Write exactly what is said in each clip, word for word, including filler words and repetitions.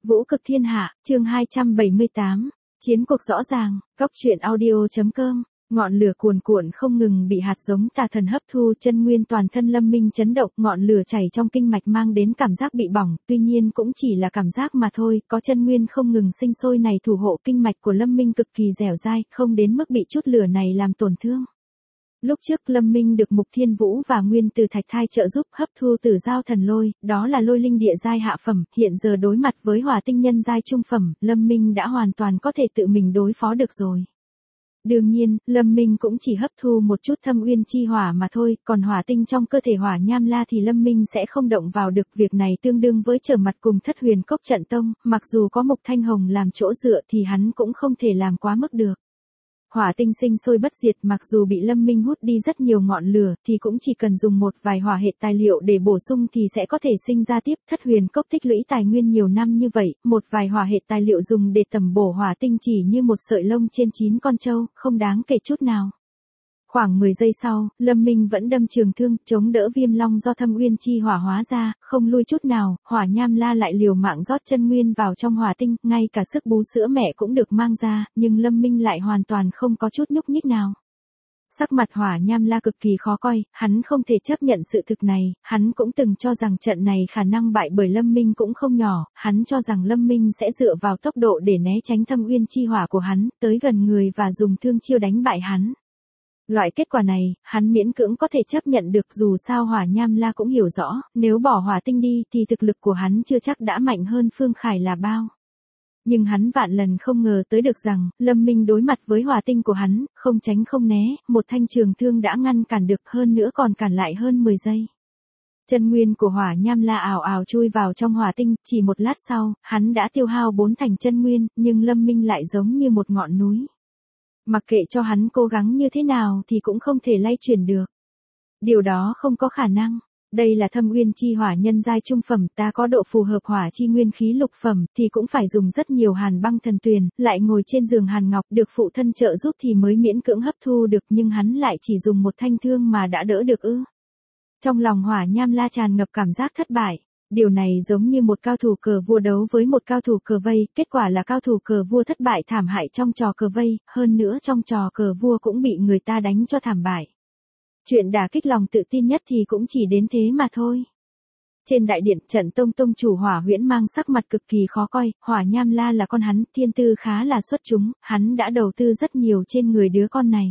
Vũ cực thiên hạ, chương hai trăm bảy mươi tám, chiến cuộc rõ ràng, góc truyện audio.com, ngọn lửa cuồn cuộn không ngừng bị hạt giống tà thần hấp thu, chân nguyên toàn thân Lâm Minh chấn động, ngọn lửa chảy trong kinh mạch mang đến cảm giác bị bỏng, tuy nhiên cũng chỉ là cảm giác mà thôi, có chân nguyên không ngừng sinh sôi này thủ hộ kinh mạch của Lâm Minh cực kỳ dẻo dai, không đến mức bị chút lửa này làm tổn thương. Lúc trước Lâm Minh được Mục Thiên Vũ và Nguyên Từ Thạch Thai trợ giúp hấp thu Tử Giao Thần Lôi, đó là lôi linh địa giai hạ phẩm, hiện giờ đối mặt với hỏa tinh nhân giai trung phẩm, Lâm Minh đã hoàn toàn có thể tự mình đối phó được rồi. Đương nhiên, Lâm Minh cũng chỉ hấp thu một chút thâm uyên chi hỏa mà thôi, còn hỏa tinh trong cơ thể hỏa nham la thì Lâm Minh sẽ không động vào được, việc này tương đương với trở mặt cùng Thất Huyền Cốc trận tông, mặc dù có Mục Thanh Hồng làm chỗ dựa thì hắn cũng không thể làm quá mức được. Hỏa tinh sinh sôi bất diệt, mặc dù bị Lâm Minh hút đi rất nhiều ngọn lửa thì cũng chỉ cần dùng một vài hỏa hệ tài liệu để bổ sung thì sẽ có thể sinh ra tiếp. Thất Huyền Cốc tích lũy tài nguyên nhiều năm như vậy, một vài hỏa hệ tài liệu dùng để tẩm bổ hỏa tinh chỉ như một sợi lông trên chín con trâu, không đáng kể chút nào. Khoảng mười giây sau, Lâm Minh vẫn đâm trường thương, chống đỡ viêm long do thâm uyên chi hỏa hóa ra, không lui chút nào, hỏa nham la lại liều mạng rót chân nguyên vào trong hỏa tinh, ngay cả sức bú sữa mẹ cũng được mang ra, nhưng Lâm Minh lại hoàn toàn không có chút nhúc nhích nào. Sắc mặt hỏa nham la cực kỳ khó coi, hắn không thể chấp nhận sự thực này, hắn cũng từng cho rằng trận này khả năng bại bởi Lâm Minh cũng không nhỏ, hắn cho rằng Lâm Minh sẽ dựa vào tốc độ để né tránh thâm uyên chi hỏa của hắn, tới gần người và dùng thương chiêu đánh bại hắn. Loại kết quả này, hắn miễn cưỡng có thể chấp nhận được, dù sao hỏa nham la cũng hiểu rõ, nếu bỏ hỏa tinh đi thì thực lực của hắn chưa chắc đã mạnh hơn Phương Khải là bao. Nhưng hắn vạn lần không ngờ tới được rằng, Lâm Minh đối mặt với hỏa tinh của hắn, không tránh không né, một thanh trường thương đã ngăn cản được, hơn nữa còn cản lại hơn mười giây. Chân nguyên của hỏa nham la ào ào chui vào trong hỏa tinh, chỉ một lát sau, hắn đã tiêu hao bốn thành chân nguyên, nhưng Lâm Minh lại giống như một ngọn núi. Mặc kệ cho hắn cố gắng như thế nào thì cũng không thể lay chuyển được. Điều đó không có khả năng. Đây là thâm uyên chi hỏa nhân giai trung phẩm, ta có độ phù hợp hỏa chi nguyên khí lục phẩm thì cũng phải dùng rất nhiều hàn băng thần tuyền, lại ngồi trên giường hàn ngọc được phụ thân trợ giúp thì mới miễn cưỡng hấp thu được, nhưng hắn lại chỉ dùng một thanh thương mà đã đỡ được ư. Trong lòng hỏa nham la tràn ngập cảm giác thất bại. Điều này giống như một cao thủ cờ vua đấu với một cao thủ cờ vây, kết quả là cao thủ cờ vua thất bại thảm hại trong trò cờ vây, hơn nữa trong trò cờ vua cũng bị người ta đánh cho thảm bại. Chuyện đả kích lòng tự tin nhất thì cũng chỉ đến thế mà thôi. Trên đại điện, trận tông tông chủ Hỏa Huyễn mang sắc mặt cực kỳ khó coi, hỏa nham la là con hắn, thiên tư khá là xuất chúng, hắn đã đầu tư rất nhiều trên người đứa con này.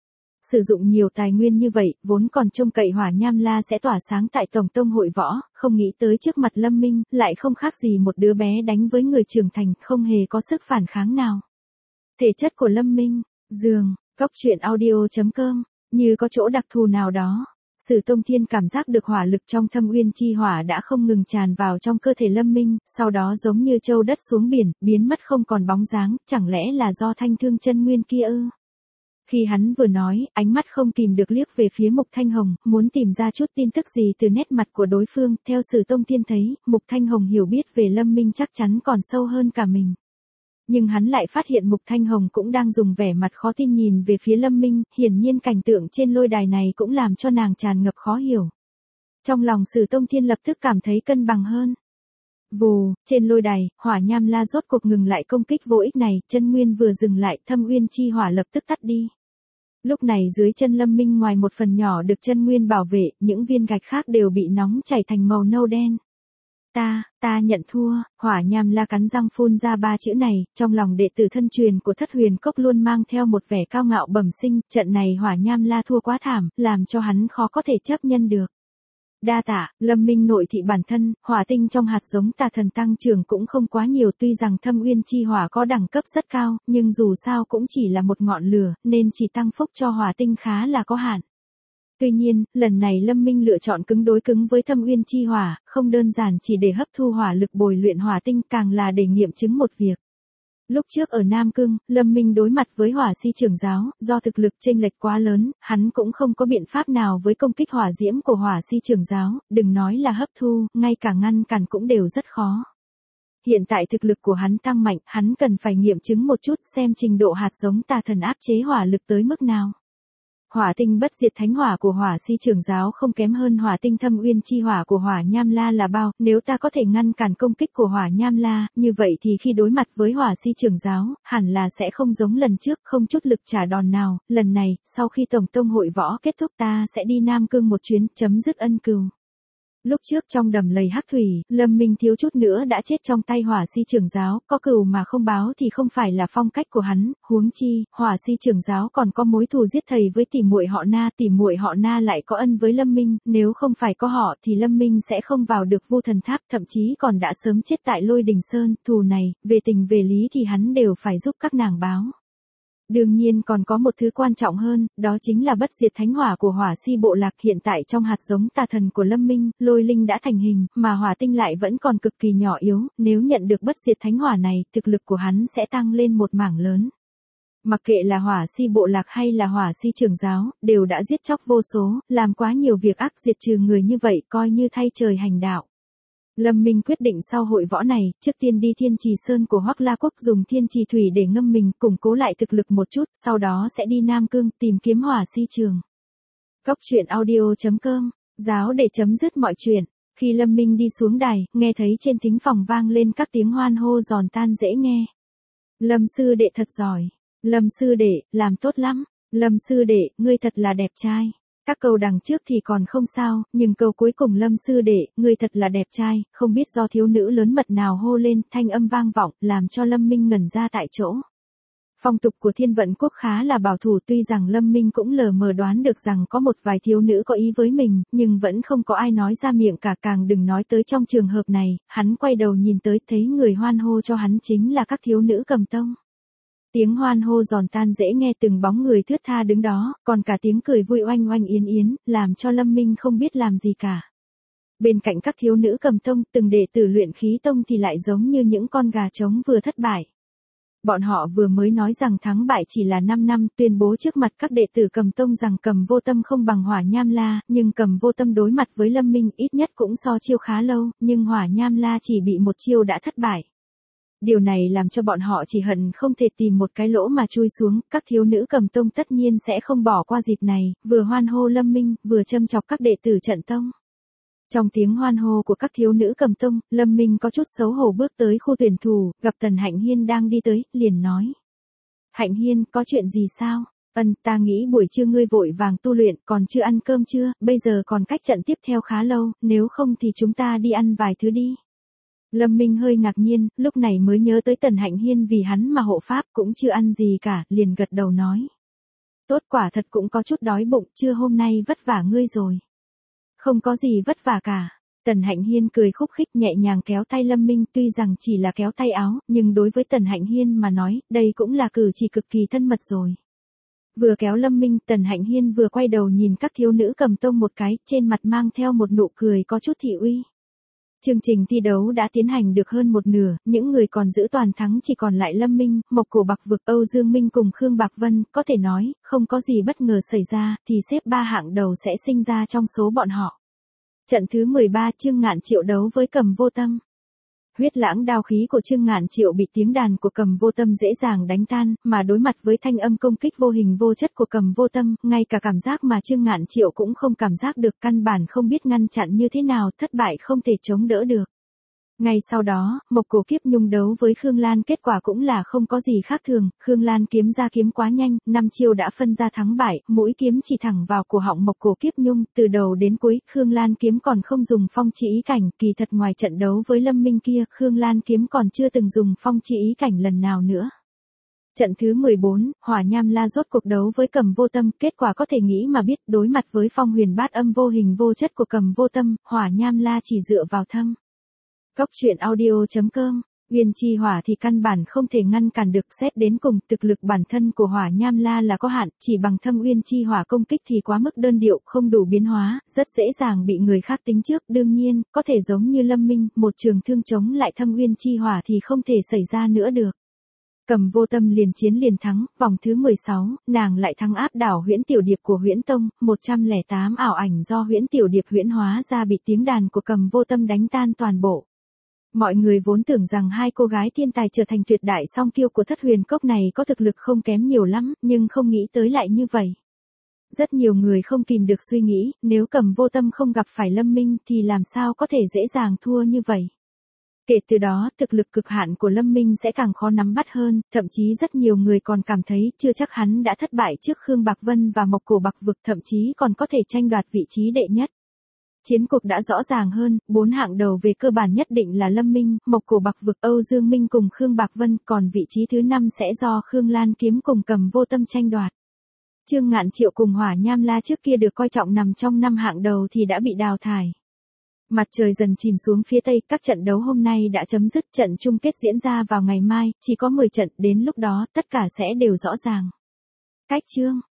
Sử dụng nhiều tài nguyên như vậy, vốn còn trông cậy hỏa nham la sẽ tỏa sáng tại tổng tông hội võ, không nghĩ tới trước mặt Lâm Minh, lại không khác gì một đứa bé đánh với người trưởng thành, không hề có sức phản kháng nào. Thể chất của Lâm Minh, giường, góc truyện audio.com, như có chỗ đặc thù nào đó. Sử Tông Thiên cảm giác được hỏa lực trong thâm uyên chi hỏa đã không ngừng tràn vào trong cơ thể Lâm Minh, sau đó giống như châu đất xuống biển, biến mất không còn bóng dáng, chẳng lẽ là do thanh thương chân nguyên kia ư? Khi hắn vừa nói, ánh mắt không kìm được liếc về phía Mục Thanh Hồng, muốn tìm ra chút tin tức gì từ nét mặt của đối phương, theo Sử Tông Thiên thấy, Mục Thanh Hồng hiểu biết về Lâm Minh chắc chắn còn sâu hơn cả mình. Nhưng hắn lại phát hiện Mục Thanh Hồng cũng đang dùng vẻ mặt khó tin nhìn về phía Lâm Minh, hiển nhiên cảnh tượng trên lôi đài này cũng làm cho nàng tràn ngập khó hiểu. Trong lòng Sử Tông Thiên lập tức cảm thấy cân bằng hơn. Vù, trên lôi đài, hỏa nham la rốt cuộc ngừng lại công kích vô ích này, chân nguyên vừa dừng lại, thâm uyên chi hỏa lập tức tắt đi. Lúc này dưới chân Lâm Minh ngoài một phần nhỏ được chân nguyên bảo vệ, những viên gạch khác đều bị nóng chảy thành màu nâu đen. Ta, ta nhận thua, hỏa nham la cắn răng phun ra ba chữ này, trong lòng đệ tử thân truyền của Thất Huyền Cốc luôn mang theo một vẻ cao ngạo bẩm sinh, trận này hỏa nham la thua quá thảm, làm cho hắn khó có thể chấp nhận được. Đa tạ, Lâm Minh nội thị bản thân, hỏa tinh trong hạt giống tà thần tăng trưởng cũng không quá nhiều, tuy rằng thâm uyên chi hỏa có đẳng cấp rất cao, nhưng dù sao cũng chỉ là một ngọn lửa, nên chỉ tăng phúc cho hỏa tinh khá là có hạn. Tuy nhiên, lần này Lâm Minh lựa chọn cứng đối cứng với thâm uyên chi hỏa, không đơn giản chỉ để hấp thu hỏa lực bồi luyện hỏa tinh, càng là để nghiệm chứng một việc. Lúc trước ở Nam Cương, Lâm Minh đối mặt với hỏa si trưởng giáo, do thực lực chênh lệch quá lớn, hắn cũng không có biện pháp nào với công kích hỏa diễm của hỏa si trưởng giáo, đừng nói là hấp thu, ngay cả ngăn cản cũng đều rất khó. Hiện tại thực lực của hắn tăng mạnh, hắn cần phải nghiệm chứng một chút xem trình độ hạt giống tà thần áp chế hỏa lực tới mức nào. Hỏa tinh bất diệt thánh hỏa của Hỏa Si trưởng giáo không kém hơn hỏa tinh thâm uyên chi hỏa của Hỏa Nham La là bao, nếu ta có thể ngăn cản công kích của Hỏa Nham La, như vậy thì khi đối mặt với Hỏa Si trưởng giáo, hẳn là sẽ không giống lần trước, không chút lực trả đòn nào, lần này, sau khi tổng tông hội võ kết thúc ta sẽ đi Nam Cương một chuyến, chấm dứt ân cừu. Lúc trước trong đầm lầy hắc thủy, Lâm Minh thiếu chút nữa đã chết trong tay Hỏa Si trưởng giáo, có cừu mà không báo thì không phải là phong cách của hắn, huống chi, Hỏa Si trưởng giáo còn có mối thù giết thầy với tỷ muội họ Na, tỷ muội họ Na lại có ân với Lâm Minh, nếu không phải có họ thì Lâm Minh sẽ không vào được Vu Thần Tháp, thậm chí còn đã sớm chết tại Lôi Đình Sơn, thù này, về tình về lý thì hắn đều phải giúp các nàng báo. Đương nhiên còn có một thứ quan trọng hơn, đó chính là bất diệt thánh hỏa của Hỏa Si bộ lạc hiện tại trong hạt giống tà thần của Lâm Minh, lôi linh đã thành hình, mà hỏa tinh lại vẫn còn cực kỳ nhỏ yếu, nếu nhận được bất diệt thánh hỏa này, thực lực của hắn sẽ tăng lên một mảng lớn. Mặc kệ là Hỏa Si bộ lạc hay là Hỏa Si trưởng giáo, đều đã giết chóc vô số, làm quá nhiều việc ác diệt trừ người như vậy coi như thay trời hành đạo. Lâm Minh quyết định sau hội võ này, trước tiên đi Thiên Trì Sơn của Hoắc La Quốc dùng Thiên Trì Thủy để ngâm mình, củng cố lại thực lực một chút, sau đó sẽ đi Nam Cương tìm kiếm Hỏa Si trường. Cốc truyện audio chấm com, giáo để chấm dứt mọi chuyện. Khi Lâm Minh đi xuống đài, nghe thấy trên thính phòng vang lên các tiếng hoan hô giòn tan dễ nghe. Lâm sư đệ thật giỏi. Lâm sư đệ, làm tốt lắm. Lâm sư đệ, ngươi thật là đẹp trai. Các câu đằng trước thì còn không sao, nhưng câu cuối cùng Lâm sư đệ, ngươi thật là đẹp trai, không biết do thiếu nữ lớn mật nào hô lên, thanh âm vang vọng, làm cho Lâm Minh ngẩn ra tại chỗ. Phong tục của Thiên Vận Quốc khá là bảo thủ, tuy rằng Lâm Minh cũng lờ mờ đoán được rằng có một vài thiếu nữ có ý với mình, nhưng vẫn không có ai nói ra miệng cả, càng đừng nói tới trong trường hợp này, hắn quay đầu nhìn tới thấy người hoan hô cho hắn chính là các thiếu nữ Cầm Tông. Tiếng hoan hô giòn tan dễ nghe, từng bóng người thướt tha đứng đó, còn cả tiếng cười vui oanh oanh yến yến, làm cho Lâm Minh không biết làm gì cả. Bên cạnh các thiếu nữ Cầm Tông, từng đệ tử luyện khí tông thì lại giống như những con gà trống vừa thất bại. Bọn họ vừa mới nói rằng thắng bại chỉ là năm năm, tuyên bố trước mặt các đệ tử Cầm Tông rằng Cầm Vô Tâm không bằng Hỏa Nham La, nhưng Cầm Vô Tâm đối mặt với Lâm Minh ít nhất cũng so chiêu khá lâu, nhưng Hỏa Nham La chỉ bị một chiêu đã thất bại. Điều này làm cho bọn họ chỉ hận không thể tìm một cái lỗ mà chui xuống, các thiếu nữ Cầm Tông tất nhiên sẽ không bỏ qua dịp này, vừa hoan hô Lâm Minh, vừa châm chọc các đệ tử trận tông. Trong tiếng hoan hô của các thiếu nữ Cầm Tông, Lâm Minh có chút xấu hổ bước tới khu tuyển thủ, gặp Tần Hạnh Hiên đang đi tới, liền nói. Hạnh Hiên, có chuyện gì sao? Ân, ta nghĩ buổi trưa ngươi vội vàng tu luyện, còn chưa ăn cơm chưa, bây giờ còn cách trận tiếp theo khá lâu, nếu không thì chúng ta đi ăn vài thứ đi. Lâm Minh hơi ngạc nhiên, lúc này mới nhớ tới Tần Hạnh Hiên vì hắn mà hộ pháp cũng chưa ăn gì cả, liền gật đầu nói. Tốt, quả thật cũng có chút đói bụng, trưa hôm nay vất vả ngươi rồi. Không có gì vất vả cả. Tần Hạnh Hiên cười khúc khích nhẹ nhàng kéo tay Lâm Minh, tuy rằng chỉ là kéo tay áo, nhưng đối với Tần Hạnh Hiên mà nói, đây cũng là cử chỉ cực kỳ thân mật rồi. Vừa kéo Lâm Minh, Tần Hạnh Hiên vừa quay đầu nhìn các thiếu nữ Cầm Tông một cái, trên mặt mang theo một nụ cười có chút thị uy. Chương trình thi đấu đã tiến hành được hơn một nửa, những người còn giữ toàn thắng chỉ còn lại Lâm Minh, Mộc Cổ Bạc Vực, Âu Dương Minh cùng Khương Bạc Vân, có thể nói, không có gì bất ngờ xảy ra, thì xếp ba hạng đầu sẽ sinh ra trong số bọn họ. Trận thứ mười ba, Trương Ngạn Triệu đấu với Cầm Vô Tâm. Huyết lãng đao khí của Trương Ngạn Triệu bị tiếng đàn của Cầm Vô Tâm dễ dàng đánh tan, mà đối mặt với thanh âm công kích vô hình vô chất của Cầm Vô Tâm, ngay cả cảm giác mà Trương Ngạn Triệu cũng không cảm giác được, căn bản không biết ngăn chặn như thế nào, thất bại không thể chống đỡ được. Ngay sau đó, Mộc Cổ Kiếp Nhung đấu với Khương Lan, kết quả cũng là không có gì khác thường, Khương Lan kiếm ra kiếm quá nhanh, năm chiêu đã phân ra thắng bại, mũi kiếm chỉ thẳng vào cổ họng Mộc Cổ Kiếp Nhung, từ đầu đến cuối, Khương Lan kiếm còn không dùng phong chi ý cảnh, kỳ thật ngoài trận đấu với Lâm Minh kia, Khương Lan kiếm còn chưa từng dùng phong chi ý cảnh lần nào nữa. Trận thứ mười bốn, Hỏa Nham La rốt cuộc đấu với Cầm Vô Tâm, kết quả có thể nghĩ mà biết, đối mặt với phong huyền bát âm vô hình vô chất của Cầm Vô Tâm, Hỏa Nham La chỉ dựa vào thâm. Cốc truyện audio chấm com, Uyên Chi Hỏa thì căn bản không thể ngăn cản được, xét đến cùng, thực lực bản thân của Hỏa Nham La là có hạn, chỉ bằng thâm Uyên Chi Hỏa công kích thì quá mức đơn điệu, không đủ biến hóa, rất dễ dàng bị người khác tính trước, đương nhiên, có thể giống như Lâm Minh, một trường thương chống lại thâm Uyên Chi Hỏa thì không thể xảy ra nữa được. Cầm Vô Tâm liền chiến liền thắng, vòng thứ mười sáu, nàng lại thắng áp đảo Huyễn Tiểu Điệp của Huyễn Tông, một trăm lẻ tám ảo ảnh do Huyễn Tiểu Điệp huyễn hóa ra bị tiếng đàn của Cầm Vô Tâm đánh tan toàn bộ. Mọi người vốn tưởng rằng hai cô gái thiên tài trở thành tuyệt đại song kiêu của Thất Huyền Cốc này có thực lực không kém nhiều lắm, nhưng không nghĩ tới lại như vậy. Rất nhiều người không kìm được suy nghĩ, nếu Cầm Vô Tâm không gặp phải Lâm Minh thì làm sao có thể dễ dàng thua như vậy. Kể từ đó, thực lực cực hạn của Lâm Minh sẽ càng khó nắm bắt hơn, thậm chí rất nhiều người còn cảm thấy chưa chắc hắn đã thất bại trước Khương Bạc Vân và Mộc Cổ Bạc Vực, thậm chí còn có thể tranh đoạt vị trí đệ nhất. Chiến cuộc đã rõ ràng hơn, bốn hạng đầu về cơ bản nhất định là Lâm Minh, Mộc Cổ Bạc Vực, Âu Dương Minh cùng Khương Bạc Vân, còn vị trí thứ năm sẽ do Khương Lan Kiếm cùng Cầm Vô Tâm tranh đoạt. Trương Ngạn Triệu cùng Hỏa Nham La trước kia được coi trọng nằm trong năm hạng đầu thì đã bị đào thải. Mặt trời dần chìm xuống phía tây, các trận đấu hôm nay đã chấm dứt, trận chung kết diễn ra vào ngày mai, chỉ có mười trận, đến lúc đó tất cả sẽ đều rõ ràng. Cách chương